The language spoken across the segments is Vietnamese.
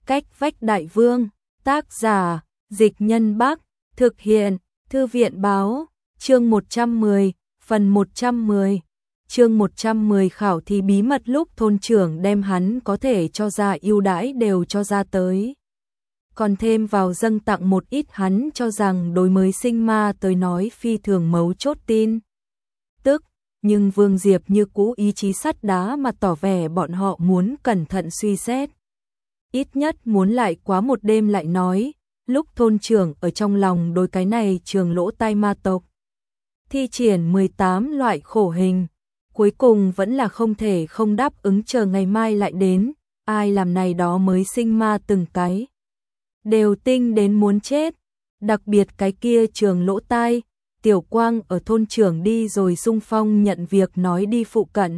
Cách vách đại vương, tác giả, Dịch Nhân Bắc, thực hiện, Thư viện báo, chương 110, phần 110. Chương 110 khảo thí bí mật lúc thôn trưởng đem hắn có thể cho ra ưu đãi đều cho ra tới. Còn thêm vào dâng tặng một ít hắn cho rằng đối mới sinh ma tới nói phi thường mấu chốt tin. Tức, nhưng Vương Diệp như cũ ý chí sắt đá mà tỏ vẻ bọn họ muốn cẩn thận suy xét. Ít nhất muốn lại quá một đêm lại nói, lúc thôn trưởng ở trong lòng đối cái này trường lỗ tai ma tộc. Thi triển 18 loại khổ hình, cuối cùng vẫn là không thể không đáp ứng chờ ngày mai lại đến, ai làm này đó mới sinh ma từng cái. Đều tinh đến muốn chết, đặc biệt cái kia trường lỗ tai, Tiểu Quang ở thôn trưởng đi rồi xung phong nhận việc nói đi phụ cận.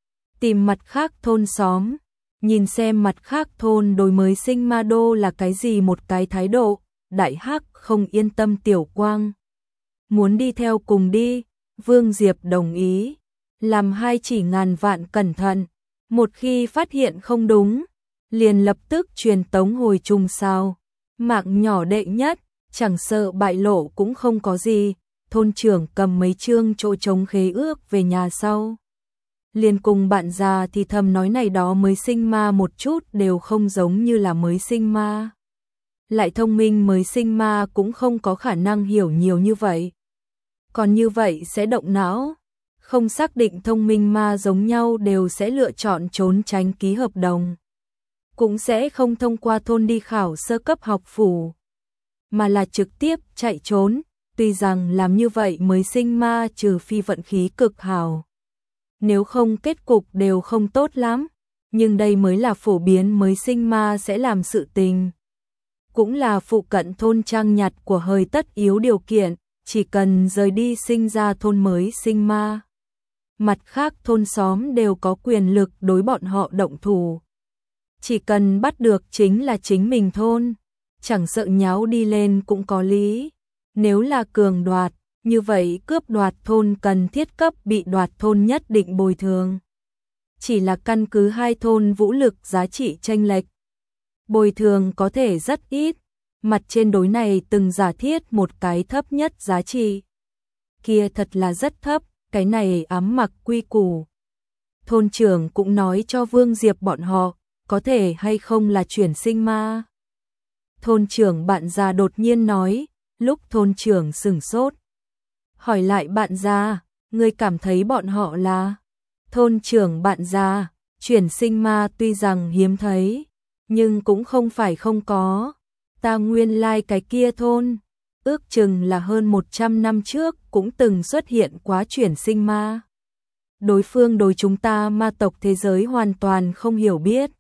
Tìm mặt khác thôn xóm, nhìn xem mặt khác thôn đối mới sinh ma đô là cái gì một cái thái độ, đại hắc không yên tâm Tiểu Quang. Muốn đi theo cùng đi, Vương Diệp đồng ý, làm hai chỉ ngàn vạn cẩn thận, một khi phát hiện không đúng, liền lập tức truyền tống hồi trùng sao, mạng nhỏ đệ nhất, chẳng sợ bại lộ cũng không có gì, thôn trưởng cầm mấy chương chỗ trống khế ước về nhà sau. Liền cùng bạn già thì thầm nói này đó mới sinh ma một chút đều không giống như là mới sinh ma. Lại thông minh mới sinh ma cũng không có khả năng hiểu nhiều như vậy. Còn như vậy sẽ động não, không xác định thông minh ma giống nhau đều sẽ lựa chọn trốn tránh ký hợp đồng. Cũng sẽ không thông qua thôn đi khảo sơ cấp học phủ, mà là trực tiếp chạy trốn, tuy rằng làm như vậy mới sinh ma trừ phi vận khí cực hảo. Nếu không kết cục đều không tốt lắm, nhưng đây mới là phổ biến mới sinh ma sẽ làm sự tình. Cũng là phụ cận thôn trang nhặt của hơi tất yếu điều kiện, chỉ cần rời đi sinh ra thôn mới sinh ma. Mặt khác thôn xóm đều có quyền lực đối bọn họ động thủ. Chỉ cần bắt được chính là chính mình thôn, chẳng sợ nháo đi lên cũng có lý. Nếu là cường đoạt, như vậy cướp đoạt thôn cần thiết cấp bị đoạt thôn nhất định bồi thường. Chỉ là căn cứ hai thôn vũ lực giá trị chênh lệch. Bồi thường có thể rất ít, mặt trên đối này từng giả thiết một cái thấp nhất giá trị. Kia thật là rất thấp, cái này ám mặc quy củ. Thôn trưởng cũng nói cho Vương Diệp bọn họ, có thể hay không là chuyển sinh ma. Thôn trưởng bạn già đột nhiên nói, lúc thôn trưởng sửng sốt. Hỏi lại bạn già, ngươi cảm thấy bọn họ là? Thôn trưởng bạn già, chuyển sinh ma tuy rằng hiếm thấy, nhưng cũng không phải không có. Ta nguyên lai cái kia thôn, ước chừng là hơn 100 năm trước cũng từng xuất hiện quá chuyển sinh ma. Đối phương đối chúng ta ma tộc thế giới hoàn toàn không hiểu biết.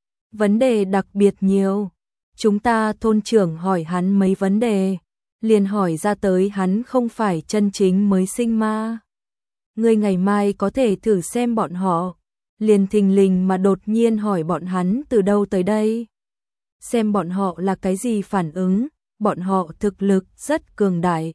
Vấn đề đặc biệt nhiều. Chúng ta thôn trưởng hỏi hắn mấy vấn đề, liền hỏi ra tới hắn không phải chân chính mới sinh ma. Ngươi ngày mai có thể thử xem bọn họ, liền thình lình mà đột nhiên hỏi bọn hắn từ đâu tới đây. Xem bọn họ là cái gì phản ứng, bọn họ thực lực rất cường đại.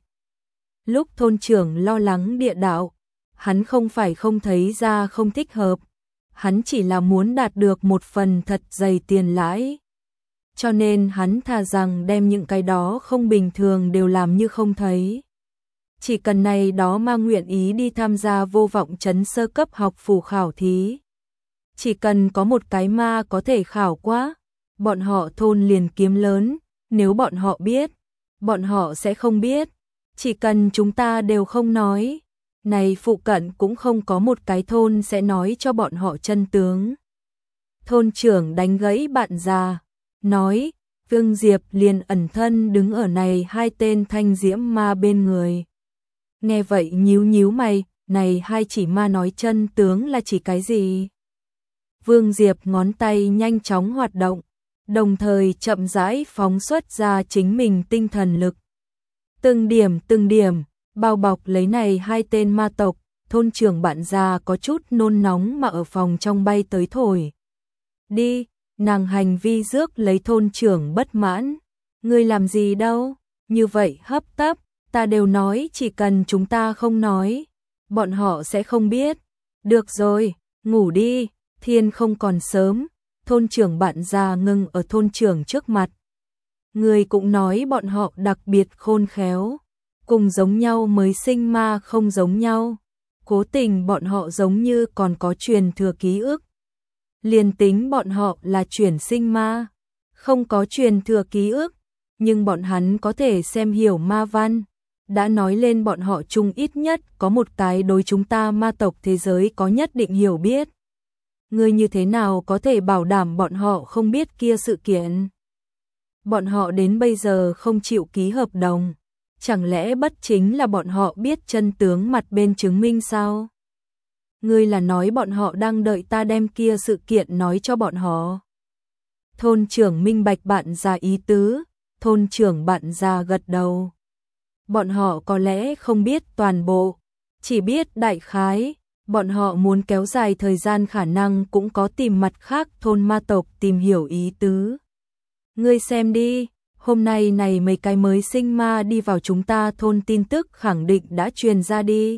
Lúc thôn trưởng lo lắng địa đạo, hắn không phải không thấy ra không thích hợp, hắn chỉ là muốn đạt được một phần thật dày tiền lãi. Cho nên hắn thà rằng đem những cái đó không bình thường đều làm như không thấy. Chỉ cần này đó ma nguyện ý đi tham gia vô vọng trấn sơ cấp học phủ khảo thí. Chỉ cần có một cái ma có thể khảo qua, bọn họ thôn liền kiếm lớn, nếu bọn họ biết, bọn họ sẽ không biết. Chỉ cần chúng ta đều không nói, này phụ cận cũng không có một cái thôn sẽ nói cho bọn họ chân tướng. Thôn trưởng đánh gãy bạn già, nói, Vương Diệp liền ẩn thân đứng ở này hai tên thanh diễm ma bên người. Nghe vậy nhíu nhíu mày, này hai chỉ ma nói chân tướng là chỉ cái gì? Vương Diệp ngón tay nhanh chóng hoạt động, đồng thời chậm rãi phóng xuất ra chính mình tinh thần lực. Từng điểm, bao bọc lấy này hai tên ma tộc, thôn trưởng bạn già có chút nôn nóng mà ở phòng trong bay tới thổi. Đi, nàng hành vi rước lấy thôn trưởng bất mãn. Ngươi làm gì đâu, như vậy hấp tấp, ta đều nói chỉ cần chúng ta không nói, bọn họ sẽ không biết. Được rồi, ngủ đi, thiên không còn sớm, thôn trưởng bạn già ngừng ở thôn trưởng trước mặt. Người cũng nói bọn họ đặc biệt khôn khéo, cùng giống nhau mới sinh ma không giống nhau. Cố tình bọn họ giống như còn có truyền thừa ký ức. Liền tính bọn họ là chuyển sinh ma, không có truyền thừa ký ức, nhưng bọn hắn có thể xem hiểu ma văn. Đã nói lên bọn họ chung ít nhất có một cái đối chúng ta ma tộc thế giới có nhất định hiểu biết. Ngươi như thế nào có thể bảo đảm bọn họ không biết kia sự kiện? Bọn họ đến bây giờ không chịu ký hợp đồng. Chẳng lẽ bất chính là bọn họ biết chân tướng mặt bên chứng minh sao? Ngươi là nói bọn họ đang đợi ta đem kia sự kiện nói cho bọn họ. Thôn trưởng minh bạch bạn già ý tứ, thôn trưởng bạn già gật đầu. Bọn họ có lẽ không biết toàn bộ, chỉ biết đại khái, bọn họ muốn kéo dài thời gian khả năng cũng có tìm mặt khác thôn ma tộc tìm hiểu ý tứ. Ngươi xem đi, hôm nay này mấy cái mới sinh ma đi vào chúng ta thôn tin tức khẳng định đã truyền ra đi.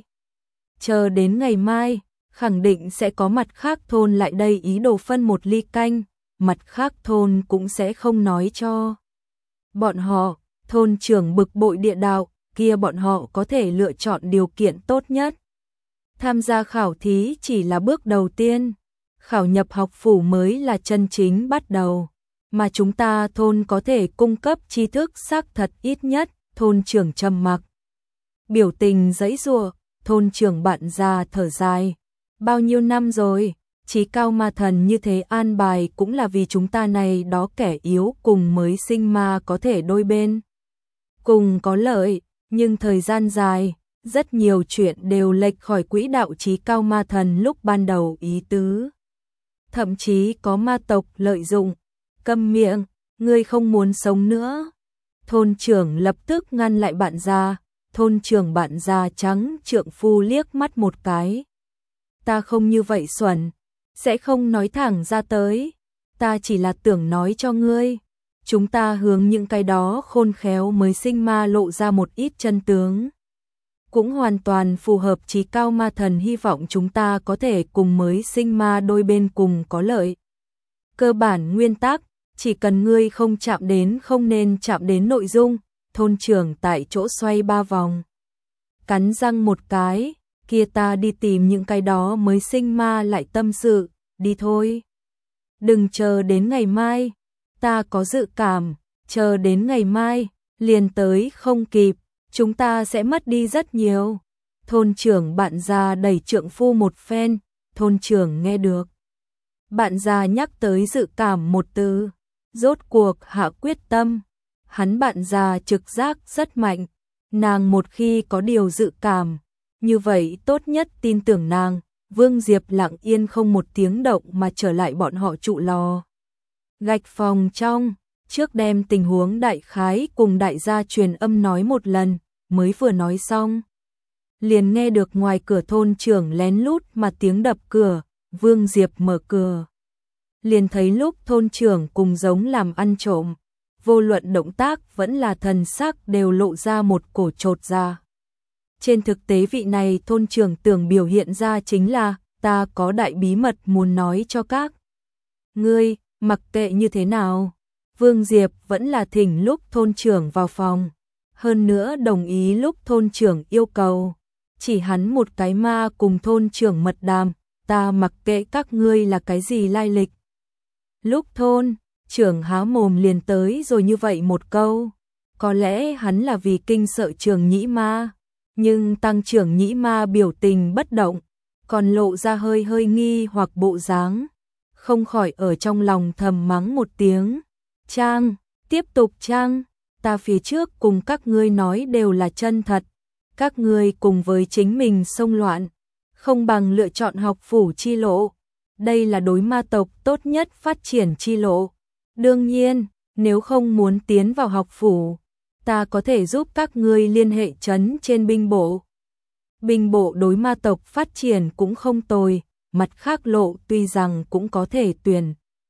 Chờ đến ngày mai, khẳng định sẽ có mặt khác thôn lại đây ý đồ phân một ly canh, mặt khác thôn cũng sẽ không nói cho. Bọn họ, thôn trưởng bực bội địa đạo, kia bọn họ có thể lựa chọn điều kiện tốt nhất. Tham gia khảo thí chỉ là bước đầu tiên, khảo nhập học phủ mới là chân chính bắt đầu, mà chúng ta thôn có thể cung cấp tri thức xác thật ít nhất, thôn trưởng trầm mặc. Biểu tình giãy giụa, thôn trưởng bạn già thở dài, bao nhiêu năm rồi, chí cao ma thần như thế an bài cũng là vì chúng ta này đó kẻ yếu cùng mới sinh ma có thể đôi bên. Cùng có lợi, nhưng thời gian dài, rất nhiều chuyện đều lệch khỏi quỹ đạo chí cao ma thần lúc ban đầu ý tứ. Thậm chí có ma tộc lợi dụng, câm miệng, ngươi không muốn sống nữa. Thôn trưởng lập tức ngăn lại bạn già, thôn trưởng bạn già trắng trượng phu liếc mắt một cái. Ta không như vậy xuẩn, sẽ không nói thẳng ra tới, ta chỉ là tưởng nói cho ngươi. Chúng ta hướng những cái đó khôn khéo mới sinh ma lộ ra một ít chân tướng. Cũng hoàn toàn phù hợp chí cao ma thần hy vọng chúng ta có thể cùng mới sinh ma đôi bên cùng có lợi. Cơ bản nguyên tắc, chỉ cần ngươi không chạm đến không nên chạm đến nội dung, thôn trưởng tại chỗ xoay 3 vòng. Cắn răng một cái, kia ta đi tìm những cái đó mới sinh ma lại tâm sự, đi thôi. Đừng chờ đến ngày mai, ta có dự cảm, chờ đến ngày mai, liền tới không kịp, chúng ta sẽ mất đi rất nhiều. Thôn trưởng bạn già đẩy trượng phu một phen, thôn trưởng nghe được. Bạn già nhắc tới dự cảm một từ, rốt cuộc hạ quyết tâm. Hắn bạn già trực giác rất mạnh, nàng một khi có điều dự cảm, như vậy tốt nhất tin tưởng nàng. Vương Diệp lặng yên không một tiếng động mà trở lại bọn họ trụ lò gạch phòng trong, trước đem tình huống đại khái cùng đại gia truyền âm nói một lần, mới vừa nói xong. Liền nghe được ngoài cửa thôn trưởng lén lút mà tiếng đập cửa, Vương Diệp mở cửa. Liền thấy lúc thôn trưởng cùng giống làm ăn trộm, vô luận động tác vẫn là thần sắc đều lộ ra một cổ chột ra. Trên thực tế vị này thôn trưởng tưởng biểu hiện ra chính là, ta có đại bí mật muốn nói cho các ngươi, mặc kệ như thế nào. Vương Diệp vẫn là thỉnh lúc thôn trưởng vào phòng, hơn nữa đồng ý lúc thôn trưởng yêu cầu. Chỉ hắn một cái ma cùng thôn trưởng mật đàm, ta mặc kệ các ngươi là cái gì lai lịch. Lúc thôn trưởng há mồm liền tới rồi như vậy một câu, có lẽ hắn là vì kinh sợ Trường Nhĩ Ma, nhưng tăng trưởng Nhĩ Ma biểu tình bất động, còn lộ ra hơi hơi nghi hoặc bộ dáng, không khỏi ở trong lòng thầm mắng một tiếng. Trang, tiếp tục Trang, ta phía trước cùng các ngươi nói đều là chân thật, các ngươi cùng với chính mình xông loạn, không bằng lựa chọn học phủ chi lộ, đây là đối ma tộc tốt nhất phát triển chi lộ. Đương nhiên, nếu không muốn tiến vào học phủ, ta có thể giúp các ngươi liên hệ trấn trên binh bộ. Binh bộ đối ma tộc phát triển cũng không tồi, mặt khác lộ tuy rằng cũng có thể tuyển.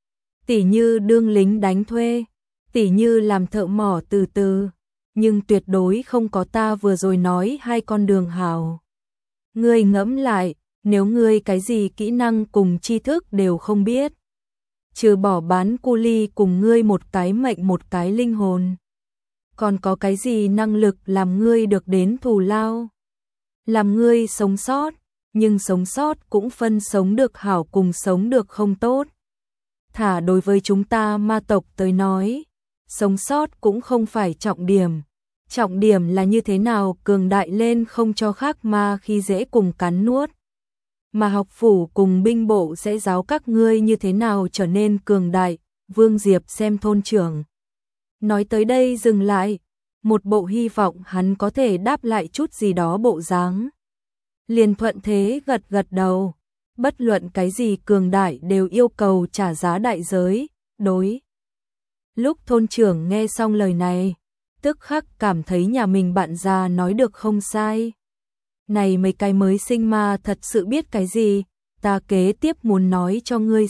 Tỉ như đương lính đánh thuê, tỉ như làm thợ mỏ từ từ, nhưng tuyệt đối không có ta vừa rồi nói hai con đường hảo. Ngươi ngẫm lại, nếu ngươi cái gì kỹ năng cùng tri thức đều không biết, trừ bỏ bán cu ly cùng ngươi một cái mệnh một cái linh hồn. Còn có cái gì năng lực làm ngươi được đến thù lao? Làm ngươi sống sót, nhưng sống sót cũng phân sống được hảo cùng sống được không tốt. Thả đối với chúng ta ma tộc tới nói, sống sót cũng không phải trọng điểm. Trọng điểm là như thế nào cường đại lên không cho khác ma khi dễ cùng cắn nuốt. Mà học phủ cùng binh bộ sẽ giáo các ngươi như thế nào trở nên cường đại. Vương Diệp xem thôn trưởng. Nói tới đây dừng lại, một bộ hy vọng hắn có thể đáp lại chút gì đó bộ dáng. Liền thuận thế gật gật đầu, bất luận cái gì cường đại đều yêu cầu trả giá đại giới, đối. Lúc thôn trưởng nghe xong lời này, tức khắc cảm thấy nhà mình bạn già nói được không sai. Này mấy cái mới sinh ma thật sự biết cái gì, ta kế tiếp muốn nói cho ngươi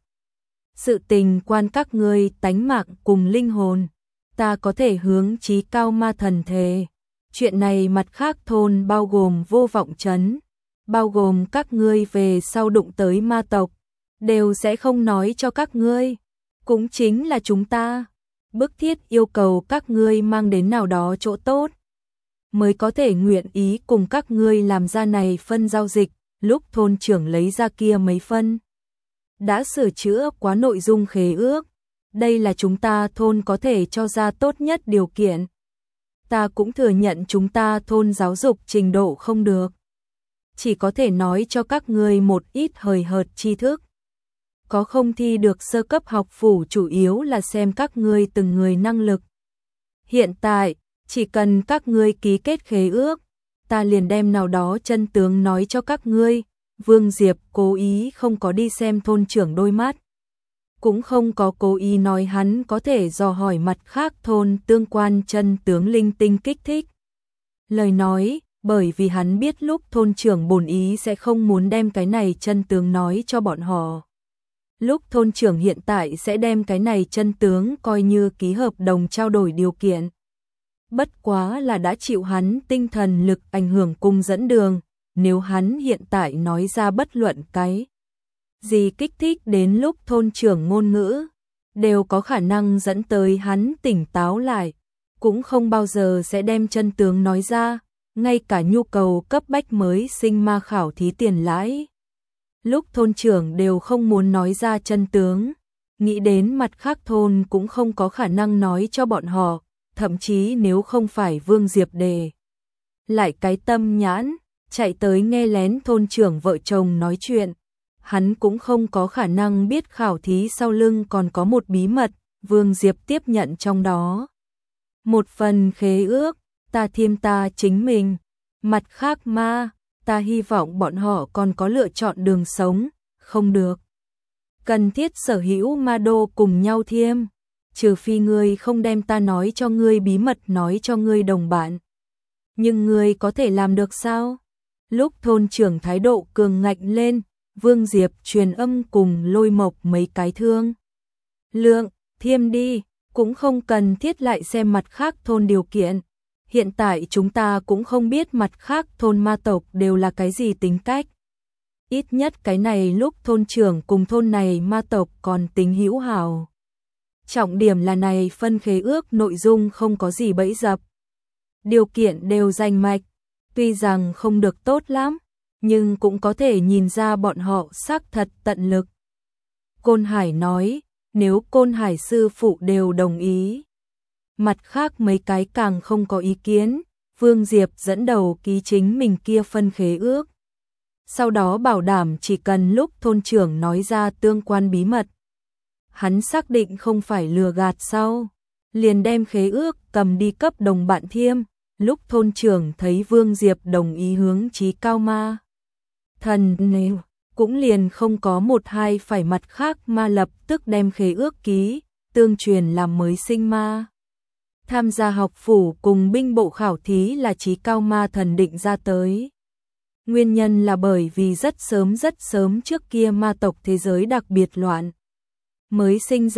sự tình quan các ngươi tánh mạng cùng linh hồn, ta có thể hướng chí cao ma thần thề. Chuyện này mặt khác thôn bao gồm Vô Vọng Trấn, bao gồm các ngươi về sau đụng tới ma tộc, đều sẽ không nói cho các ngươi. Cũng chính là chúng ta, bức thiết yêu cầu các ngươi mang đến nào đó chỗ tốt, mới có thể nguyện ý cùng các ngươi làm ra này phân giao dịch. Lúc thôn trưởng lấy ra kia mấy phân, đã sửa chữa quá nội dung khế ước, đây là chúng ta thôn có thể cho ra tốt nhất điều kiện. Ta cũng thừa nhận chúng ta thôn giáo dục trình độ không được, chỉ có thể nói cho các ngươi một ít hời hợt tri thức. Có không thi được sơ cấp học phủ chủ yếu là xem các ngươi từng người năng lực. Hiện tại, chỉ cần các ngươi ký kết khế ước, ta liền đem nào đó chân tướng nói cho các ngươi. Vương Diệp cố ý không có đi xem thôn trưởng đôi mắt, cũng không có cố ý nói hắn có thể dò hỏi mặt khác thôn tương quan chân tướng linh tinh kích thích. Lời nói, bởi vì hắn biết lúc thôn trưởng bổn ý sẽ không muốn đem cái này chân tướng nói cho bọn họ. Lúc thôn trưởng hiện tại sẽ đem cái này chân tướng coi như ký hợp đồng trao đổi điều kiện. Bất quá là đã chịu hắn tinh thần lực ảnh hưởng cùng dẫn đường, nếu hắn hiện tại nói ra bất luận cái gì kích thích đến lúc thôn trưởng ngôn ngữ, đều có khả năng dẫn tới hắn tỉnh táo lại, cũng không bao giờ sẽ đem chân tướng nói ra, ngay cả nhu cầu cấp bách mới sinh ma khảo thí tiền lãi. Lúc thôn trưởng đều không muốn nói ra chân tướng, nghĩ đến mặt khác thôn cũng không có khả năng nói cho bọn họ, thậm chí nếu không phải Vương Diệp đề lại cái tâm nhãn, chạy tới nghe lén thôn trưởng vợ chồng nói chuyện, hắn cũng không có khả năng biết khảo thí sau lưng còn có một bí mật. Vương Diệp tiếp nhận trong đó một phần khế ước, ta thêm ta chính mình, mặt khác ma, ta hy vọng bọn họ còn có lựa chọn đường sống, không được cần thiết sở hữu ma đô cùng nhau thiêm, trừ phi ngươi không đem ta nói cho ngươi bí mật nói cho ngươi đồng bạn. Nhưng ngươi có thể làm được sao? Lúc thôn trưởng thái độ cường ngạnh lên, Vương Diệp truyền âm cùng Lôi Mộc mấy cái thương lượng, thiêm đi, cũng không cần thiết lại xem mặt khác thôn điều kiện. Hiện tại chúng ta cũng không biết mặt khác thôn ma tộc đều là cái gì tính cách. Ít nhất cái này lúc thôn trưởng cùng thôn này ma tộc còn tính hữu hảo. Trọng điểm là này phân khế ước nội dung không có gì bẫy dập. Điều kiện đều rành mạch, tuy rằng không được tốt lắm, nhưng cũng có thể nhìn ra bọn họ xác thật tận lực. Côn Hải nói, nếu Côn Hải sư phụ đều đồng ý, mặt khác mấy cái càng không có ý kiến, Vương Diệp dẫn đầu ký chính mình kia phân khế ước. Sau đó bảo đảm chỉ cần lúc thôn trưởng nói ra tương quan bí mật, hắn xác định không phải lừa gạt sau, liền đem khế ước cầm đi cấp đồng bạn thiêm. Lúc thôn trưởng thấy Vương Diệp đồng ý hướng chí cao ma thần nêu, cũng liền không có một hai phải mặt khác ma lập tức đem khế ước ký, tương truyền làm mới sinh ma. Tham gia học phủ cùng binh bộ khảo thí là chí cao ma thần định ra tới. Nguyên nhân là bởi vì rất sớm trước kia ma tộc thế giới đặc biệt loạn. Mới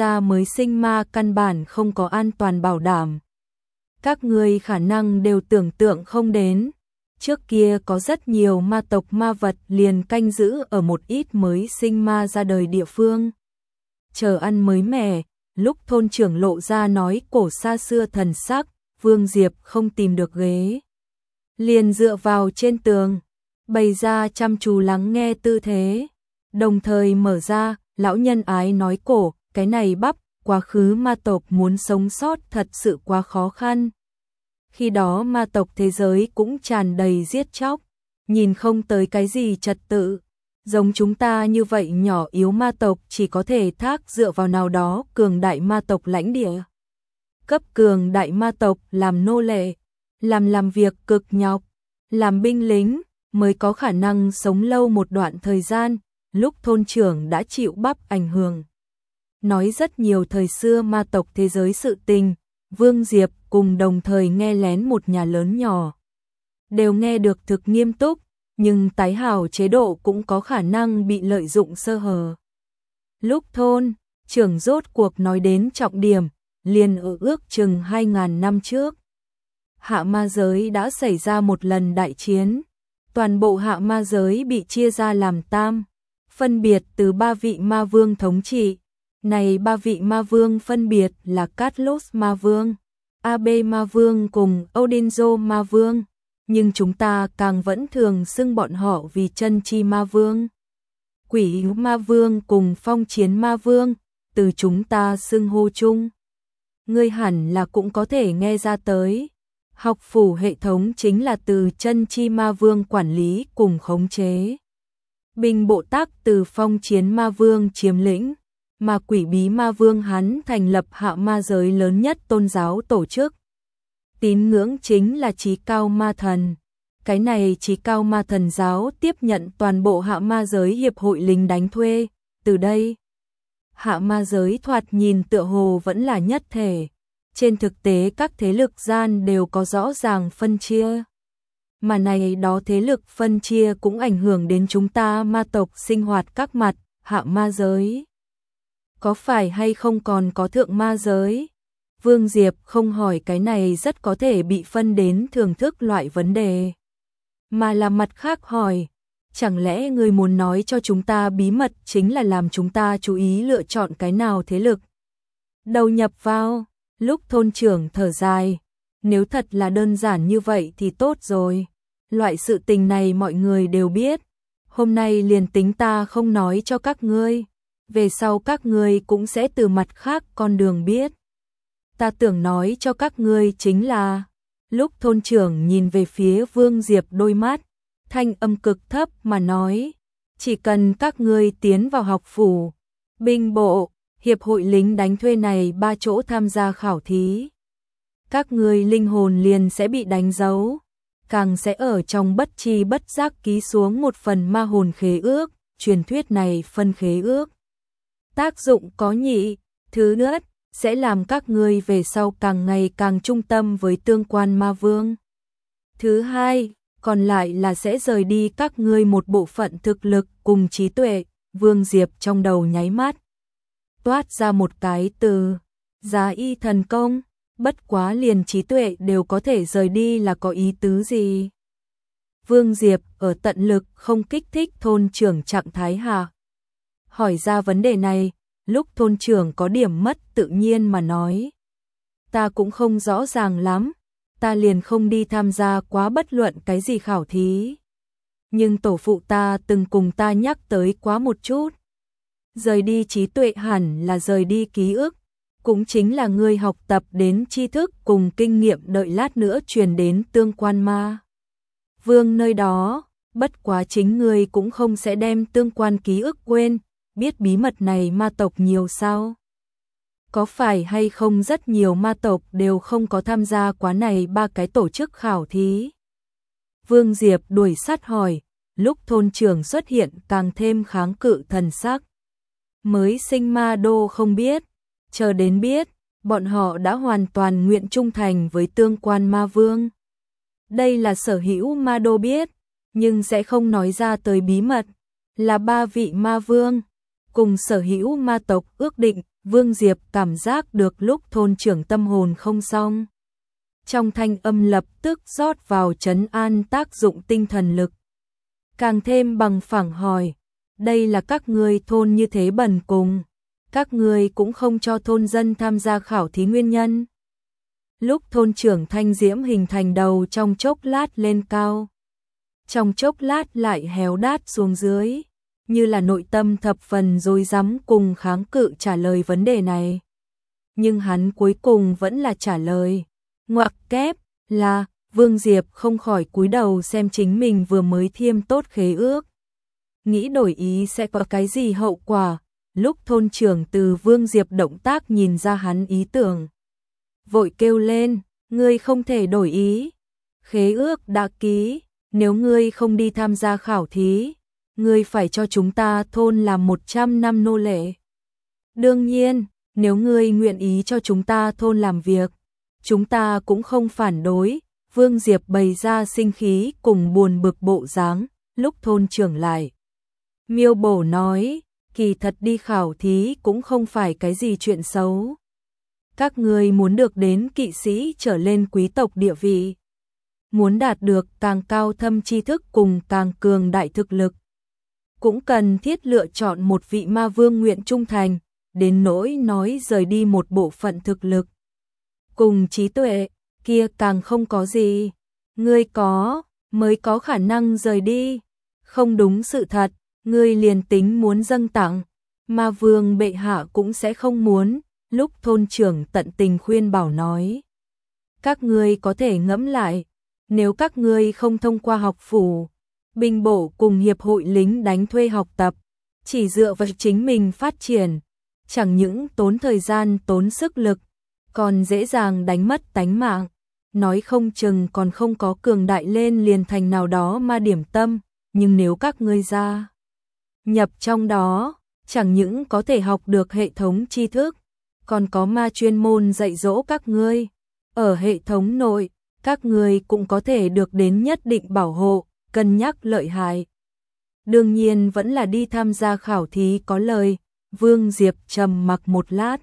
sinh ma căn bản không có an toàn bảo đảm. Các ngươi khả năng đều tưởng tượng không đến. Trước kia có rất nhiều ma tộc ma vật liền canh giữ ở một ít mới sinh ma ra đời địa phương. chờ ăn mới mẻ, lúc thôn trưởng lộ ra nói cổ xa xưa thần sắc, Vương Diệp không tìm được ghế. Liền dựa vào trên tường, bày ra chăm chú lắng nghe tư thế, đồng thời mở ra, lão nhân ái nói cổ, cái này bắp, quá khứ ma tộc muốn sống sót thật sự quá khó khăn. Khi đó ma tộc thế giới cũng tràn đầy giết chóc, nhìn không tới cái gì trật tự. Giống chúng ta như vậy nhỏ yếu ma tộc chỉ có thể thác dựa vào nào đó cường đại ma tộc lãnh địa. Cấp cường đại ma tộc làm nô lệ, làm việc cực nhọc, làm binh lính mới có khả năng sống lâu một đoạn thời gian, lúc thôn trưởng đã chịu bắp ảnh hưởng. Nói rất nhiều thời xưa ma tộc thế giới sự tình, Vương Diệp cùng đồng thời nghe lén một nhà lớn nhỏ. Đều nghe được thực nghiêm túc, nhưng tái hào chế độ cũng có khả năng bị lợi dụng sơ hở. Lúc thôn trưởng rốt cuộc nói đến trọng điểm, liền ở ước chừng 2.000 năm trước. Hạ ma giới đã xảy ra một lần đại chiến, toàn bộ hạ ma giới bị chia ra làm tam, phân biệt từ 3 vị ma vương thống trị. Này 3 vị ma vương phân biệt là Katlos ma vương, Abe ma vương cùng Odinzo ma vương, nhưng chúng ta càng vẫn thường xưng bọn họ vì chân chi ma vương. Quỷ ma vương cùng phong chiến ma vương, từ chúng ta xưng hô chung. Ngươi hẳn là cũng có thể nghe ra tới. Học phủ hệ thống chính là từ chân chi ma vương quản lý cùng khống chế. Binh bộ tác từ phong chiến ma vương chiếm lĩnh, mà quỷ bí ma vương hắn thành lập hạ ma giới lớn nhất tôn giáo tổ chức. Tín ngưỡng chính là chí cao ma thần. Cái này chí cao ma thần giáo tiếp nhận toàn bộ hạ ma giới hiệp hội lính đánh thuê. Từ đây, hạ ma giới thoạt nhìn tựa hồ vẫn là nhất thể. Trên thực tế các thế lực gian đều có rõ ràng phân chia. Mà này đó thế lực phân chia cũng ảnh hưởng đến chúng ta ma tộc sinh hoạt các mặt, hạ ma giới. Có phải hay không còn có thượng ma giới? Vương Diệp không hỏi cái này rất có thể bị phân đến thưởng thức loại vấn đề. Mà là mặt khác hỏi, chẳng lẽ người muốn nói cho chúng ta bí mật chính là làm chúng ta chú ý lựa chọn cái nào thế lực? Đầu nhập vào, lúc thôn trưởng thở dài, nếu thật là đơn giản như vậy thì tốt rồi. Loại sự tình này mọi người đều biết, hôm nay liền tính ta không nói cho các ngươi. Về sau các ngươi cũng sẽ từ mặt khác con đường biết. Ta tưởng nói cho các ngươi chính là, lúc thôn trưởng nhìn về phía Vương Diệp đôi mắt, thanh âm cực thấp mà nói, chỉ cần các ngươi tiến vào học phủ, binh bộ, hiệp hội lính đánh thuê này 3 chỗ tham gia khảo thí. Các ngươi linh hồn liền sẽ bị đánh dấu, càng sẽ ở trong bất tri bất giác ký xuống một phần ma hồn khế ước, truyền thuyết này phân khế ước. Tác dụng có nhị, thứ nhất, sẽ làm các ngươi về sau càng ngày càng trung tâm với tương quan ma vương. Thứ hai, còn lại là sẽ rời đi các ngươi một bộ phận thực lực cùng trí tuệ. Vương Diệp trong đầu nháy mắt toát ra một cái từ, giá y thần công, bất quá liền trí tuệ đều có thể rời đi là có ý tứ gì? Vương Diệp ở tận lực không kích thích thôn trưởng trạng thái hạ. Hỏi ra vấn đề này, lúc thôn trưởng có điểm mất tự nhiên mà nói. Ta cũng không rõ ràng lắm, ta liền không đi tham gia quá bất luận cái gì khảo thí. Nhưng tổ phụ ta từng cùng ta nhắc tới quá một chút. Rời đi trí tuệ hẳn là rời đi ký ức, cũng chính là ngươi học tập đến tri thức cùng kinh nghiệm đợi lát nữa truyền đến tương quan ma vương nơi đó, bất quá chính ngươi cũng không sẽ đem tương quan ký ức quên. Biết bí mật này ma tộc nhiều sao? Có phải hay không rất nhiều ma tộc đều không có tham gia quá này 3 cái tổ chức khảo thí? Vương Diệp đuổi sát hỏi, lúc thôn trưởng xuất hiện càng thêm kháng cự thần sắc. Mới sinh ma đô không biết, chờ đến biết, bọn họ đã hoàn toàn nguyện trung thành với tương quan ma vương. Đây là sở hữu ma đô biết, nhưng sẽ không nói ra tới bí mật, là 3 vị ma vương. Cùng sở hữu ma tộc ước định, Vương Diệp cảm giác được lúc thôn trưởng tâm hồn không xong. Trong thanh âm lập tức rót vào trấn an tác dụng tinh thần lực. Càng thêm bằng phẳng hỏi, đây là các ngươi thôn như thế bần cùng, các ngươi cũng không cho thôn dân tham gia khảo thí nguyên nhân. Lúc thôn trưởng Thanh Diễm hình thành đầu trong chốc lát lên cao, trong chốc lát lại héo đát xuống dưới, như là nội tâm thập phần rối rắm cùng kháng cự trả lời vấn đề này. Nhưng hắn cuối cùng vẫn là trả lời, ngoặc kép là. Vương Diệp không khỏi cúi đầu xem chính mình vừa mới thiêm tốt khế ước. Nghĩ đổi ý sẽ có cái gì hậu quả, lúc thôn trưởng từ Vương Diệp động tác nhìn ra hắn ý tưởng. Vội kêu lên, ngươi không thể đổi ý. Khế ước đã ký, nếu ngươi không đi tham gia khảo thí, ngươi phải cho chúng ta thôn làm 100 năm nô lệ. Đương nhiên, nếu ngươi nguyện ý cho chúng ta thôn làm việc, chúng ta cũng không phản đối. Vương Diệp bày ra sinh khí cùng buồn bực bộ dáng, lúc thôn trưởng lại miêu bổ nói, kỳ thật đi khảo thí cũng không phải cái gì chuyện xấu. Các ngươi muốn được đến kỵ sĩ trở lên quý tộc địa vị, muốn đạt được càng cao thâm tri thức cùng càng cường đại thực lực, cũng cần thiết lựa chọn một vị ma vương nguyện trung thành, đến nỗi nói rời đi một bộ phận thực lực cùng trí tuệ, kia càng không có gì. Ngươi có, mới có khả năng rời đi. Không đúng sự thật, ngươi liền tính muốn dâng tặng, ma vương bệ hạ cũng sẽ không muốn. Lúc thôn trưởng tận tình khuyên bảo nói, các ngươi có thể ngẫm lại, nếu các ngươi không thông qua học phủ, binh bộ cùng hiệp hội lính đánh thuê học tập, chỉ dựa vào chính mình phát triển, chẳng những tốn thời gian tốn sức lực, còn dễ dàng đánh mất tánh mạng, nói không chừng còn không có cường đại lên liền thành nào đó ma điểm tâm, nhưng nếu các ngươi ra nhập trong đó, chẳng những có thể học được hệ thống tri thức, còn có ma chuyên môn dạy dỗ các ngươi, ở hệ thống nội, các ngươi cũng có thể được đến nhất định bảo hộ, cân nhắc lợi hại. Đương nhiên vẫn là đi tham gia khảo thí có lời. Vương Diệp trầm mặc một lát.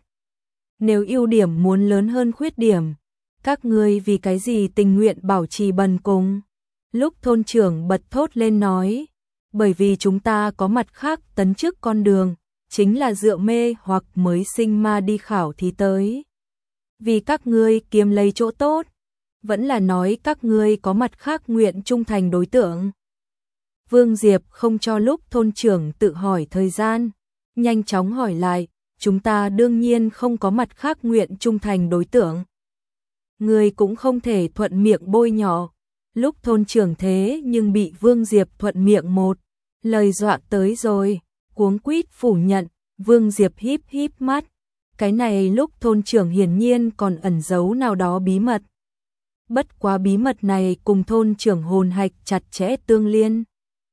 Nếu ưu điểm muốn lớn hơn khuyết điểm, các ngươi vì cái gì tình nguyện bảo trì bần cùng? Lúc thôn trưởng bật thốt lên nói, bởi vì chúng ta có mặt khác tấn chức con đường, chính là dựa mê hoặc mới sinh ma đi khảo thí tới. Vì các ngươi kiếm lấy chỗ tốt, vẫn là nói các ngươi có mặt khác nguyện trung thành đối tượng. Vương Diệp không cho lúc thôn trưởng tự hỏi thời gian, nhanh chóng hỏi lại, chúng ta đương nhiên không có mặt khác nguyện trung thành đối tượng. Người cũng không thể thuận miệng bôi nhọ. Lúc thôn trưởng thế nhưng bị Vương Diệp thuận miệng một lời dọa tới rồi, cuống quýt phủ nhận. Vương Diệp híp híp mắt, cái này lúc thôn trưởng hiển nhiên còn ẩn giấu nào đó bí mật. Bất quá bí mật này cùng thôn trưởng hồn hạch chặt chẽ tương liên,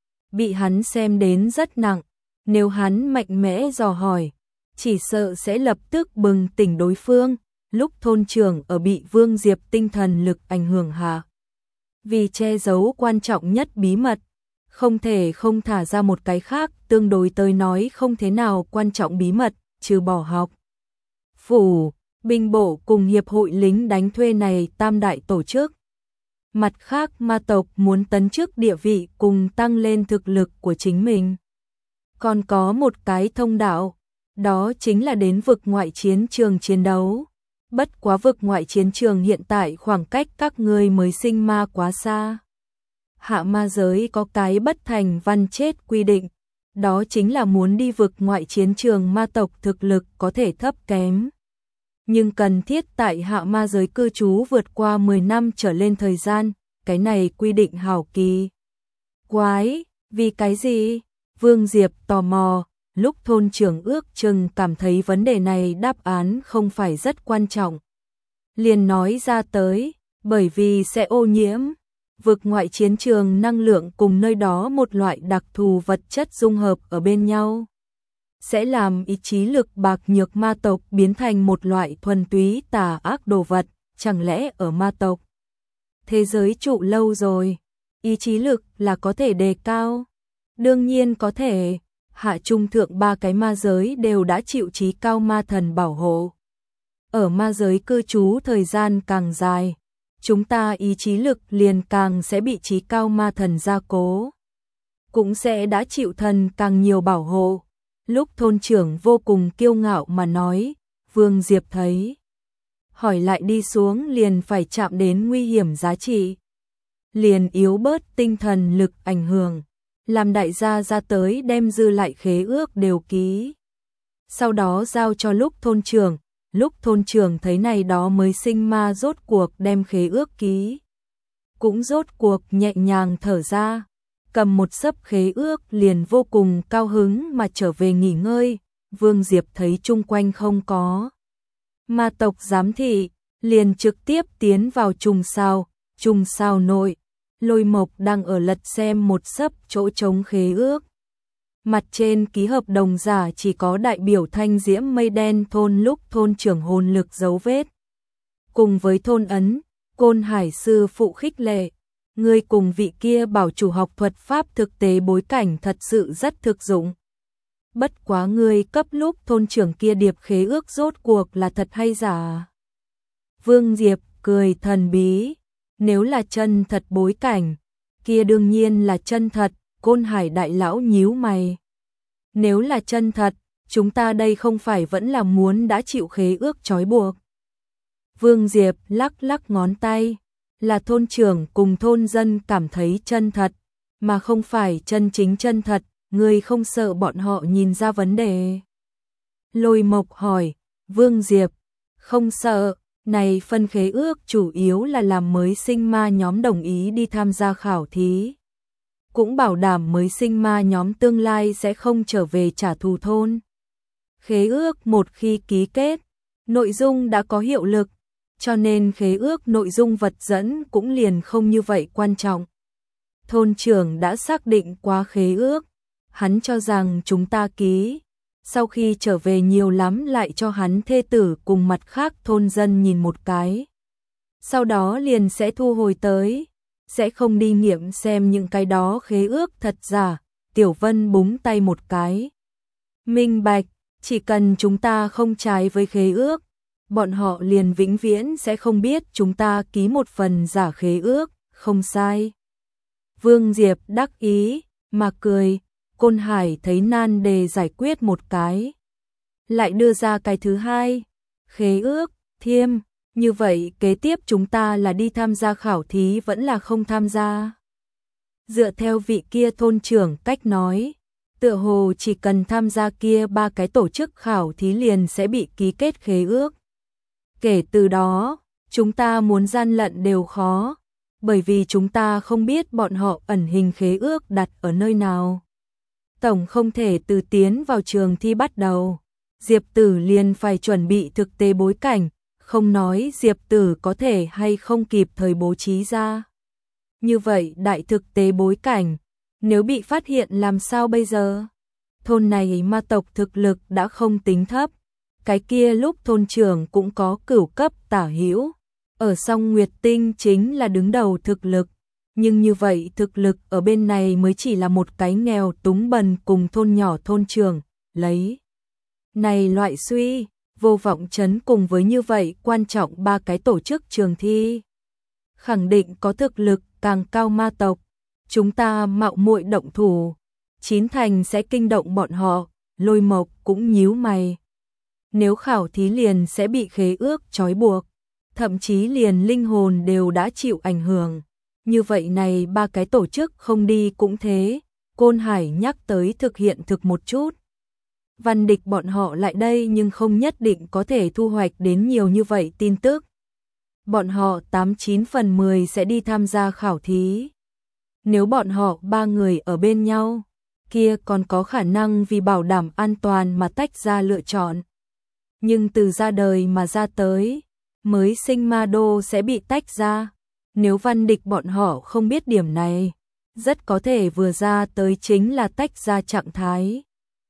bị hắn xem đến rất nặng, nếu hắn mạnh mẽ dò hỏi, chỉ sợ sẽ lập tức bừng tỉnh đối phương. Lúc thôn trưởng ở bị Vương Diệp tinh thần lực ảnh hưởng hạ, vì che giấu quan trọng nhất bí mật, không thể không thả ra một cái khác tương đối tới nói không thế nào quan trọng bí mật, trừ bỏ học phủ, binh bộ cùng hiệp hội lính đánh thuê này tam đại tổ chức. Mặt khác ma tộc muốn tấn chức địa vị cùng tăng lên thực lực của chính mình. Còn có một cái thông đạo, đó chính là đến vực ngoại chiến trường chiến đấu. Bất quá vực ngoại chiến trường hiện tại khoảng cách các ngươi mới sinh ma quá xa. Hạ ma giới có cái bất thành văn chết quy định, đó chính là muốn đi vực ngoại chiến trường ma tộc thực lực có thể thấp kém. Nhưng cần thiết tại hạ ma giới cư trú vượt qua 10 năm trở lên thời gian, cái này quy định hảo kỳ. Quái, vì cái gì? Vương Diệp tò mò, lúc thôn trưởng ước chừng cảm thấy vấn đề này đáp án không phải rất quan trọng. Liền nói ra tới, bởi vì sẽ ô nhiễm. Vực ngoại chiến trường năng lượng cùng nơi đó một loại đặc thù vật chất dung hợp ở bên nhau, sẽ làm ý chí lực bạc nhược ma tộc biến thành một loại thuần túy tà ác đồ vật. Chẳng lẽ ở ma tộc thế giới trụ lâu rồi, ý chí lực là có thể đề cao? Đương nhiên có thể, hạ trung thượng ba cái ma giới đều đã chịu chí cao ma thần bảo hộ. Ở ma giới cư trú thời gian càng dài, chúng ta ý chí lực liền càng sẽ bị chí cao ma thần gia cố, cũng sẽ đã chịu thần càng nhiều bảo hộ. Lúc thôn trưởng vô cùng kiêu ngạo mà nói, Vương Diệp thấy hỏi lại đi xuống liền phải chạm đến nguy hiểm giá trị. Liền yếu bớt tinh thần lực ảnh hưởng, làm đại gia ra tới đem dư lại khế ước đều ký. Sau đó giao cho lúc thôn trưởng thấy này đó mới sinh ma rốt cuộc đem khế ước ký. Cũng rốt cuộc nhẹ nhàng thở ra, cầm một xấp khế ước liền vô cùng cao hứng mà trở về nghỉ ngơi. Vương Diệp thấy chung quanh không có ma tộc giám thị, liền trực tiếp tiến vào trùng sao nội. Lôi Mộc đang ở lật xem một xấp chỗ trống khế ước. Mặt trên ký hợp đồng giả chỉ có đại biểu Thanh Diễm Mây Đen thôn lúc thôn trưởng hồn lực dấu vết. Cùng với thôn ấn, Côn Hải sư phụ khích lệ. Ngươi cùng vị kia bảo chủ học thuật pháp thực tế bối cảnh thật sự rất thực dụng. Bất quá ngươi cấp lúc thôn trưởng kia điệp khế ước rốt cuộc là thật hay giả? Vương Diệp cười thần bí. Nếu là chân thật bối cảnh, kia đương nhiên là chân thật. Côn Hải đại lão nhíu mày. Nếu là chân thật, chúng ta đây không phải vẫn là muốn đã chịu khế ước trói buộc. Vương Diệp lắc lắc ngón tay, là thôn trưởng cùng thôn dân cảm thấy chân thật, mà không phải chân chính chân thật, ngươi không sợ bọn họ nhìn ra vấn đề. Lôi Mộc hỏi, Vương Diệp, không sợ, này phân khế ước chủ yếu là làm mới sinh ma nhóm đồng ý đi tham gia khảo thí. Cũng bảo đảm mới sinh ma nhóm tương lai sẽ không trở về trả thù thôn. Khế ước một khi ký kết, nội dung đã có hiệu lực, cho nên khế ước nội dung vật dẫn cũng liền không như vậy quan trọng. Thôn trưởng đã xác định qua khế ước, hắn cho rằng chúng ta ký, sau khi trở về nhiều lắm lại cho hắn thê tử cùng mặt khác thôn dân nhìn một cái. Sau đó liền sẽ thu hồi tới, sẽ không đi nghiệm xem những cái đó khế ước thật giả. Tiểu Vân búng tay một cái. Minh bạch, chỉ cần chúng ta không trái với khế ước, bọn họ liền vĩnh viễn sẽ không biết chúng ta ký một phần giả khế ước, không sai. Vương Diệp đắc ý, mà cười. Côn Hải thấy nan đề giải quyết một cái, lại đưa ra cái thứ hai. Khế ước, thiêm, như vậy kế tiếp chúng ta là đi tham gia khảo thí vẫn là không tham gia. Dựa theo vị kia thôn trưởng cách nói, tựa hồ chỉ cần tham gia kia 3 cái tổ chức khảo thí liền sẽ bị ký kết khế ước. Kể từ đó, chúng ta muốn gian lận đều khó, bởi vì chúng ta không biết bọn họ ẩn hình khế ước đặt ở nơi nào. Tổng không thể từ tiến vào trường thi bắt đầu, Diệp Tử liền phải chuẩn bị thực tế bối cảnh, không nói Diệp Tử có thể hay không kịp thời bố trí ra. Như vậy đại thực tế bối cảnh, nếu bị phát hiện làm sao bây giờ? Thôn này ma tộc thực lực đã không tính thấp, cái kia lúc thôn trưởng cũng có cửu cấp tả hữu, ở song Nguyệt Tinh chính là đứng đầu thực lực. Nhưng như vậy thực lực ở bên này mới chỉ là một cái nghèo túng bần cùng thôn nhỏ thôn trưởng, lấy này loại suy, vô vọng trấn cùng với như vậy quan trọng 3 cái tổ chức trường thi. Khẳng định có thực lực càng cao ma tộc, chúng ta mạo muội động thủ, chín thành sẽ kinh động bọn họ. Lôi Mộc cũng nhíu mày. Nếu khảo thí liền sẽ bị khế ước trói buộc, thậm chí liền linh hồn đều đã chịu ảnh hưởng. Như vậy này 3 cái tổ chức không đi cũng thế. Côn Hải nhắc tới thực hiện thực một chút. Văn Địch bọn họ lại đây nhưng không nhất định có thể thu hoạch đến nhiều như vậy tin tức. Bọn họ 89 phần 10 sẽ đi tham gia khảo thí. Nếu bọn họ 3 người ở bên nhau, kia còn có khả năng vì bảo đảm an toàn mà tách ra lựa chọn. Nhưng từ ra đời mà ra tới, mới sinh ma đô sẽ bị tách ra. Nếu Văn Địch bọn họ không biết điểm này, rất có thể vừa ra tới chính là tách ra trạng thái.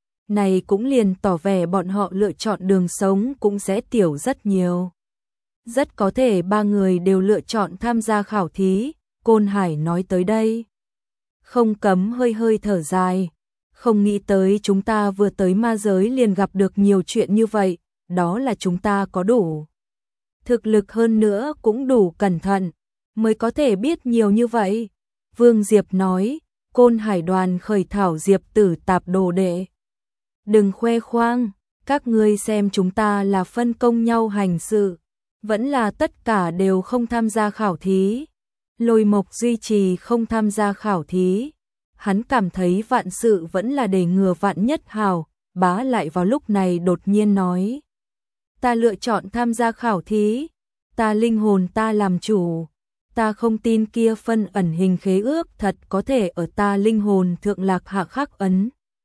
Này cũng liền tỏ vẻ bọn họ lựa chọn đường sống cũng sẽ tiểu rất nhiều. Rất có thể 3 người đều lựa chọn tham gia khảo thí. Côn Hải nói tới đây, không cấm hơi hơi thở dài. Không nghĩ tới chúng ta vừa tới ma giới liền gặp được nhiều chuyện như vậy, đó là chúng ta có đủ thực lực hơn nữa cũng đủ cẩn thận, mới có thể biết nhiều như vậy. Vương Diệp nói, Côn Hải đoàn khởi thảo Diệp Tử tạp đồ đệ. Đừng khoe khoang, các ngươi xem chúng ta là phân công nhau hành sự, vẫn là tất cả đều không tham gia khảo thí. Lôi Mộc duy trì không tham gia khảo thí. Hắn cảm thấy vạn sự vẫn là để ngừa vạn nhất hào, Bá lại vào lúc này đột nhiên nói. Ta lựa chọn tham gia khảo thí, ta linh hồn ta làm chủ, ta không tin kia phân ẩn hình khế ước thật có thể ở ta linh hồn thượng lạc hạ khắc ấn.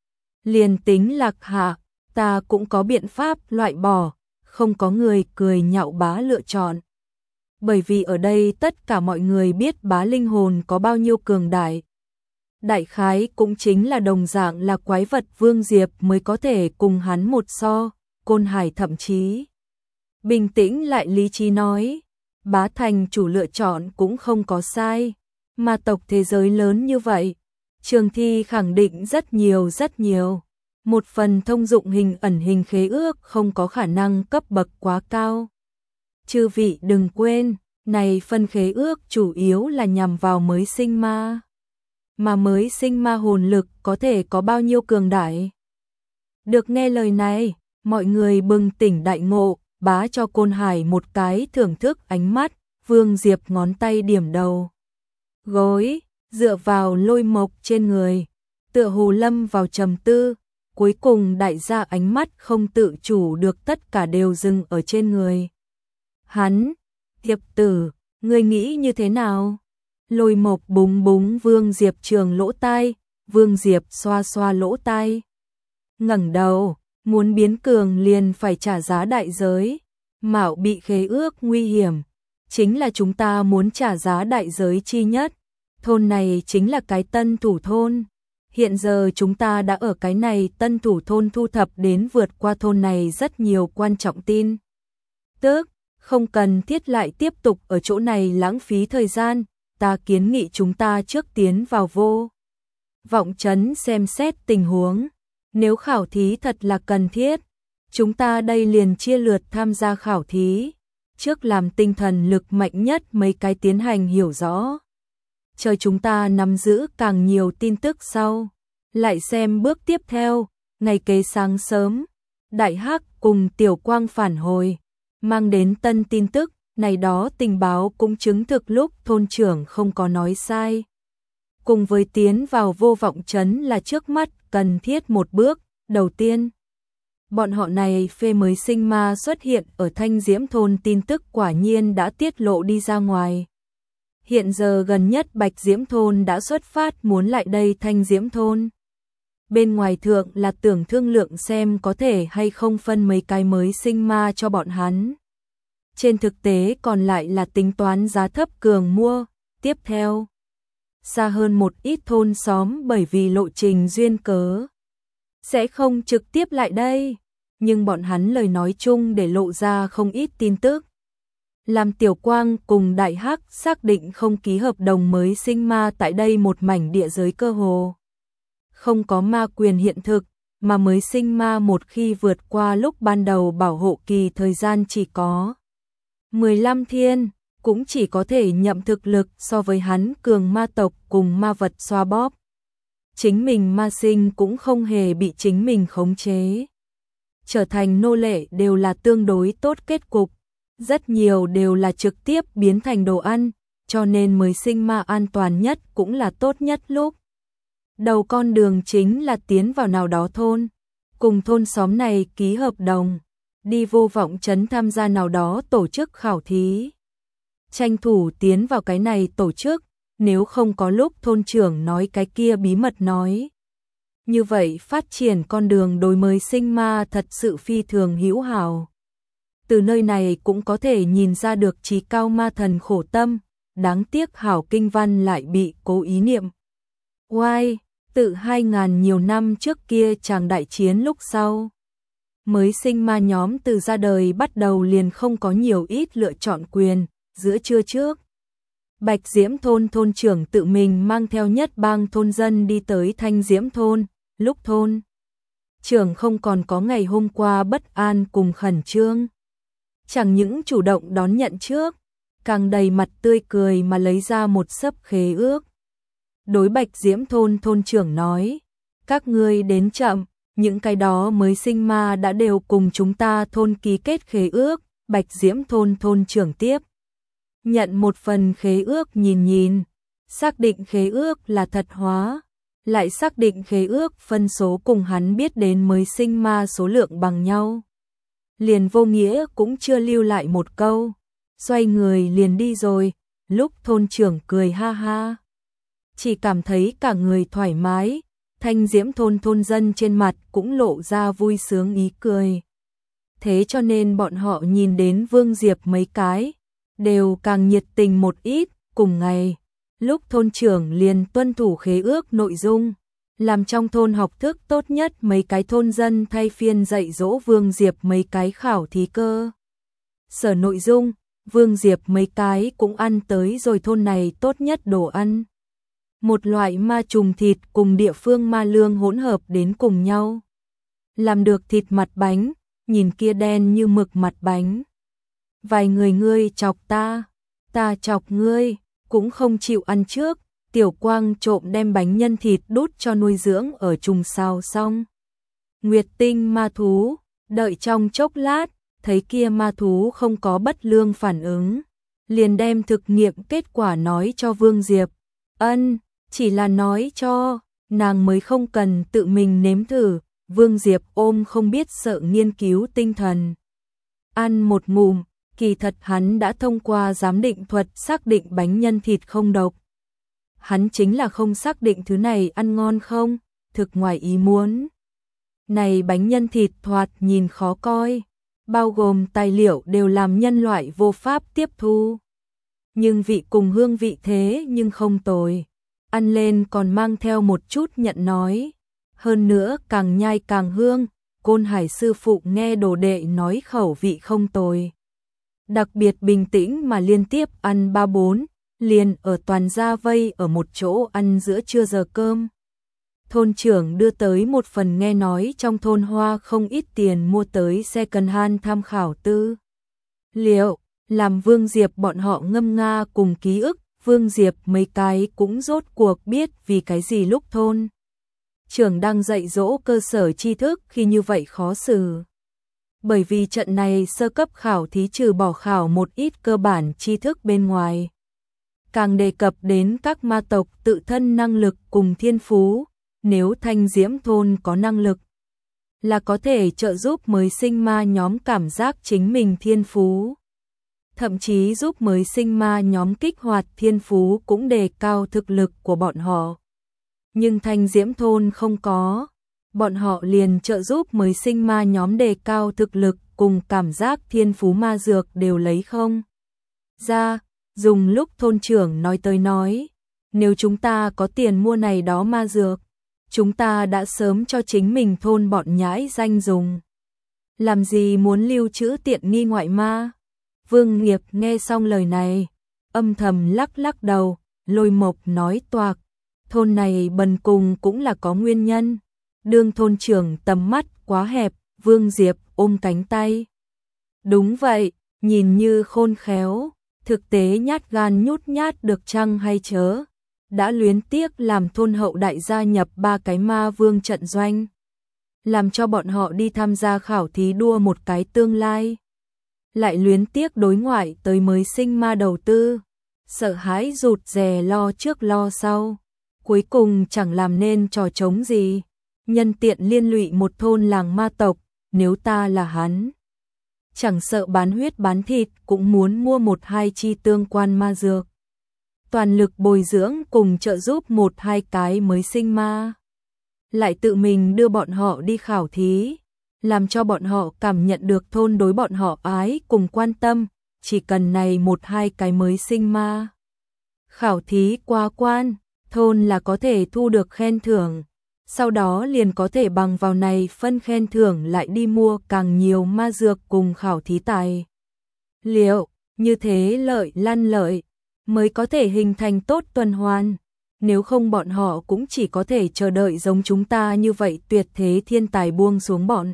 Liền tính lạc hạ, ta cũng có biện pháp loại bỏ, không có người cười nhạo Bá lựa chọn. Bởi vì ở đây tất cả mọi người biết Bá linh hồn có bao nhiêu cường đại. Đại khái cũng chính là đồng dạng là quái vật Vương Diệp mới có thể cùng hắn một so, Côn Hải thậm chí bình tĩnh lại lý trí nói, Bá thành chủ lựa chọn cũng không có sai, mà tộc thế giới lớn như vậy, trường thi khẳng định rất nhiều. Một phần thông dụng hình ẩn hình khế ước không có khả năng cấp bậc quá cao. Chư vị đừng quên, này phân khế ước chủ yếu là nhằm vào mới sinh ma. Mà mới sinh ma hồn lực có thể có bao nhiêu cường đại. Được nghe lời này, mọi người bừng tỉnh đại ngộ, Bá cho Côn Hải một cái thưởng thức ánh mắt, Vương Diệp ngón tay điểm đầu. Gối, dựa vào Lôi Mộc trên người, tựa hồ lâm vào trầm tư, cuối cùng đại gia ánh mắt không tự chủ được tất cả đều dừng ở trên người. Hắn, Diệp tử, ngươi nghĩ như thế nào? Lôi Mộc búng búng Vương Diệp trường lỗ tai, Vương Diệp xoa xoa lỗ tai. Ngẩng đầu, muốn biến cường liền phải trả giá đại giới. Mạo bị khế ước nguy hiểm, chính là chúng ta muốn trả giá đại giới chi nhất. Thôn này chính là cái tân thủ thôn. Hiện giờ chúng ta đã ở cái này tân thủ thôn thu thập đến vượt qua thôn này rất nhiều quan trọng tin. Tức, không cần thiết lại tiếp tục ở chỗ này lãng phí thời gian, ta kiến nghị chúng ta trước tiến vào vô vọng trấn xem xét tình huống. Nếu khảo thí thật là cần thiết, chúng ta đây liền chia lượt tham gia khảo thí, trước làm tinh thần lực mạnh nhất mấy cái tiến hành hiểu rõ. Chờ chúng ta nắm giữ càng nhiều tin tức sau, lại xem bước tiếp theo. Ngày kế sáng sớm, Đại Hắc cùng Tiểu Quang phản hồi, mang đến tân tin tức, này đó tình báo cũng chứng thực lúc thôn trưởng không có nói sai. Cùng với tiến vào vô vọng trấn là trước mắt cần thiết một bước, đầu tiên. Bọn họ này phê mới sinh ma xuất hiện ở Thanh Diễm thôn tin tức quả nhiên đã tiết lộ đi ra ngoài. Hiện giờ gần nhất Bạch Diễm thôn đã xuất phát muốn lại đây Thanh Diễm thôn. Bên ngoài thượng là tưởng thương lượng xem có thể hay không phân mấy cái mới sinh ma cho bọn hắn. Trên thực tế còn lại là tính toán giá thấp cường mua. Tiếp theo, xa hơn một ít thôn xóm bởi vì lộ trình duyên cớ, sẽ không trực tiếp lại đây. Nhưng bọn hắn lời nói chung để lộ ra không ít tin tức. Làm Tiểu Quang cùng Đại Hắc xác định không ký hợp đồng mới sinh ma tại đây một mảnh địa giới cơ hồ. Không có ma quyền hiện thực, mà mới sinh ma một khi vượt qua lúc ban đầu bảo hộ kỳ thời gian chỉ có 15 thiên, cũng chỉ có thể nhậm thực lực so với hắn cường ma tộc cùng ma vật xoa bóp. Chính mình ma sinh cũng không hề bị chính mình khống chế. Trở thành nô lệ đều là tương đối tốt kết cục, rất nhiều đều là trực tiếp biến thành đồ ăn, cho nên mới sinh ma an toàn nhất cũng là tốt nhất lúc. Đầu con đường chính là tiến vào nào đó thôn, cùng thôn xóm này ký hợp đồng, đi vô vọng trấn tham gia nào đó tổ chức khảo thí. Tranh thủ tiến vào cái này tổ chức, nếu không có lúc thôn trưởng nói cái kia bí mật nói. Như vậy phát triển con đường đối mới sinh ma thật sự phi thường hữu hảo. Từ nơi này cũng có thể nhìn ra được trí cao ma thần khổ tâm, đáng tiếc hảo kinh văn lại bị cố ý niệm. Oai, tự 2000 nhiều năm trước kia chàng đại chiến lúc sau. Mới sinh ma nhóm từ ra đời bắt đầu liền không có nhiều ít lựa chọn quyền, giữa trưa trước. Bạch Diễm thôn thôn trưởng tự mình mang theo nhất bang thôn dân đi tới Thanh Diễm thôn, lúc thôn trưởng không còn có ngày hôm qua bất an cùng khẩn trương. Chẳng những chủ động đón nhận trước, càng đầy mặt tươi cười mà lấy ra một xấp khế ước. Đối Bạch Diễm thôn thôn trưởng nói, các ngươi đến chậm, những cái đó mới sinh ma đã đều cùng chúng ta thôn ký kết khế ước, Bạch Diễm thôn thôn trưởng tiếp. Nhận một phần khế ước nhìn nhìn, xác định khế ước là thật hóa, lại xác định khế ước phân số cùng hắn biết đến mới sinh ma số lượng bằng nhau. Liền vô nghĩa cũng chưa lưu lại một câu, xoay người liền đi rồi, lúc thôn trưởng cười ha ha. Chỉ cảm thấy cả người thoải mái, Thanh Diễm thôn thôn dân trên mặt cũng lộ ra vui sướng ý cười. Thế cho nên bọn họ nhìn đến Vương Diệp mấy cái, đều càng nhiệt tình một ít, cùng ngày. Lúc thôn trưởng liền tuân thủ khế ước nội dung, làm trong thôn học thức tốt nhất mấy cái thôn dân thay phiên dạy dỗ Vương Diệp mấy cái khảo thí cơ. Sở nội dung, Vương Diệp mấy cái cũng ăn tới rồi thôn này tốt nhất đồ ăn. Một loại ma trùng thịt cùng địa phương ma lương hỗn hợp đến cùng nhau. Làm được thịt mặt bánh, nhìn kia đen như mực mặt bánh. Vài người ngươi chọc ta chọc ngươi, cũng không chịu ăn trước, Tiểu Quang trộm đem bánh nhân thịt đút cho nuôi dưỡng ở trùng sao xong. Nguyệt Tinh ma thú, đợi trong chốc lát, thấy kia ma thú không có bất lương phản ứng, liền đem thực nghiệm kết quả nói cho Vương Diệp. Chỉ là nói cho, nàng mới không cần tự mình nếm thử, Vương Diệp ôm không biết sợ nghiên cứu tinh thần. Ăn một ngụm, kỳ thật hắn đã thông qua giám định thuật xác định bánh nhân thịt không độc. Hắn chính là không xác định thứ này ăn ngon không, thực ngoài ý muốn. Này bánh nhân thịt thoạt nhìn khó coi, bao gồm tài liệu đều làm nhân loại vô pháp tiếp thu. Nhưng vị cùng hương vị thế nhưng không tồi. Ăn lên còn mang theo một chút nhận nói. Hơn nữa càng nhai càng hương, Côn Hải sư phụ nghe đồ đệ nói khẩu vị không tồi. Đặc biệt bình tĩnh mà liên tiếp ăn 3-4, liền ở toàn gia vây ở một chỗ ăn giữa trưa giờ cơm. Thôn trưởng đưa tới một phần nghe nói trong thôn hoa không ít tiền mua tới second hand tham khảo tư liệu, làm Vương Diệp bọn họ ngâm nga cùng ký ức. Vương Diệp mấy cái cũng rốt cuộc biết vì cái gì lúc thôn trưởng đang dạy dỗ cơ sở tri thức khi như vậy khó xử. Bởi vì trận này sơ cấp khảo thí trừ bỏ khảo một ít cơ bản tri thức bên ngoài, càng đề cập đến các ma tộc tự thân năng lực cùng thiên phú. Nếu Thanh Diễm thôn có năng lực, là có thể trợ giúp mới sinh ma nhóm cảm giác chính mình thiên phú. Thậm chí giúp mới sinh ma nhóm kích hoạt thiên phú cũng đề cao thực lực của bọn họ. Nhưng Thanh Diễm thôn không có, bọn họ liền trợ giúp mới sinh ma nhóm đề cao thực lực cùng cảm giác thiên phú ma dược đều lấy không ra. Dùng lúc thôn trưởng nói tới nói, nếu chúng ta có tiền mua này đó ma dược, chúng ta đã sớm cho chính mình thôn bọn nhãi danh dùng. Làm gì muốn lưu trữ tiện nghi ngoại ma? Vương Nghiệp nghe xong lời này, âm thầm lắc lắc đầu, Lôi Mộc nói toạc, thôn này bần cùng cũng là có nguyên nhân. Đương thôn trưởng tầm mắt quá hẹp, Vương Diệp ôm cánh tay. Đúng vậy, nhìn như khôn khéo, thực tế nhát gan nhút nhát được chăng hay chớ? Đã luyến tiếc làm thôn hậu đại gia nhập 3 cái ma vương trận doanh, làm cho bọn họ đi tham gia khảo thí đua một cái tương lai. Lại luyến tiếc đối ngoại tới mới sinh ma đầu tư, sợ hãi rụt rè lo trước lo sau, cuối cùng chẳng làm nên trò trống gì, nhân tiện liên lụy một thôn làng ma tộc. Nếu ta là hắn, chẳng sợ bán huyết bán thịt cũng muốn mua 1-2 chi tương quan ma dược, toàn lực bồi dưỡng cùng trợ giúp 1-2 cái mới sinh ma, lại tự mình đưa bọn họ đi khảo thí, làm cho bọn họ cảm nhận được thôn đối bọn họ ái cùng quan tâm. Chỉ cần này 1-2 cái mới sinh ma khảo thí qua quan, thôn là có thể thu được khen thưởng, sau đó liền có thể bằng vào này phân khen thưởng lại đi mua càng nhiều ma dược cùng khảo thí tài liệu, như thế lợi lăn lợi mới có thể hình thành tốt tuần hoàn. Nếu không bọn họ cũng chỉ có thể chờ đợi giống chúng ta như vậy tuyệt thế thiên tài buông xuống bọn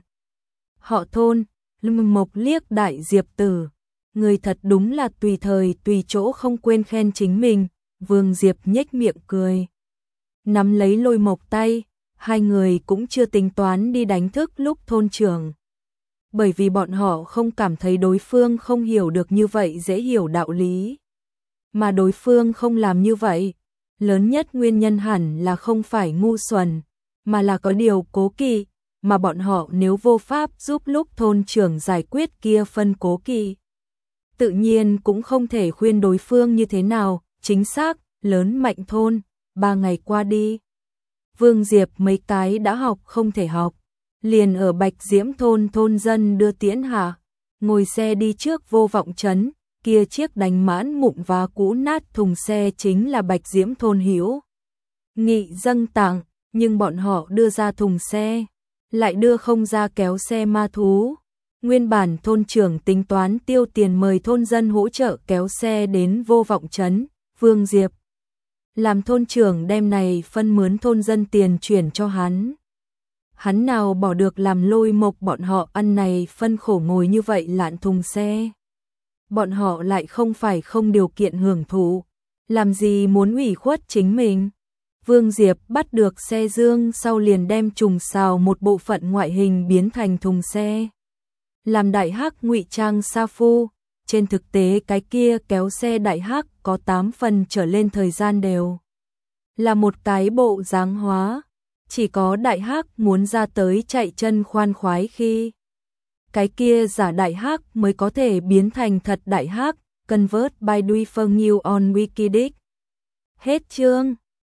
họ thôn. Lâm Mộc liếc Đại Diệp Tử, người thật đúng là tùy thời tùy chỗ không quên khen chính mình. Vương Diệp nhếch miệng cười, nắm lấy Lôi Mộc tay, hai người cũng chưa tính toán đi đánh thức lúc thôn trưởng. Bởi vì bọn họ không cảm thấy đối phương không hiểu được như vậy dễ hiểu đạo lý. Mà đối phương không làm như vậy, lớn nhất nguyên nhân hẳn là không phải ngu xuẩn, mà là có điều cố kỵ, mà bọn họ nếu vô pháp giúp lúc thôn trưởng giải quyết kia phân cố kỵ. Tự nhiên cũng không thể khuyên đối phương như thế nào, chính xác, lớn mạnh thôn, 3 ngày qua đi. Vương Diệp mấy cái đã học không thể học, liền ở Bạch Diễm thôn thôn dân đưa tiễn hạ, ngồi xe đi trước Vô Vọng trấn, kia chiếc đánh mãn mụn và cũ nát thùng xe chính là Bạch Diễm thôn Hữu Nghị dâng tặng, nhưng bọn họ đưa ra thùng xe, lại đưa không ra kéo xe ma thú. Nguyên bản thôn trưởng tính toán tiêu tiền mời thôn dân hỗ trợ kéo xe đến Vô Vọng trấn, Vương Diệp làm thôn trưởng đem này phân mướn thôn dân tiền chuyển cho hắn. Hắn nào bỏ được làm Lôi Mộc bọn họ ăn này phân khổ ngồi như vậy lạn thùng xe. Bọn họ lại không phải không điều kiện hưởng thụ, làm gì muốn ủy khuất chính mình. Vương Diệp bắt được xe dương sau liền đem trùng xào một bộ phận ngoại hình biến thành thùng xe. Làm đại hắc ngụy trang sa phu, trên thực tế cái kia kéo xe đại hắc có 8 phần trở lên thời gian đều là một cái bộ dáng hóa, chỉ có đại hắc muốn ra tới chạy chân khoan khoái khi cái kia giả đại hắc mới có thể biến thành thật đại hắc. Convert by Dui Phong New on Wikidic. Hết chương.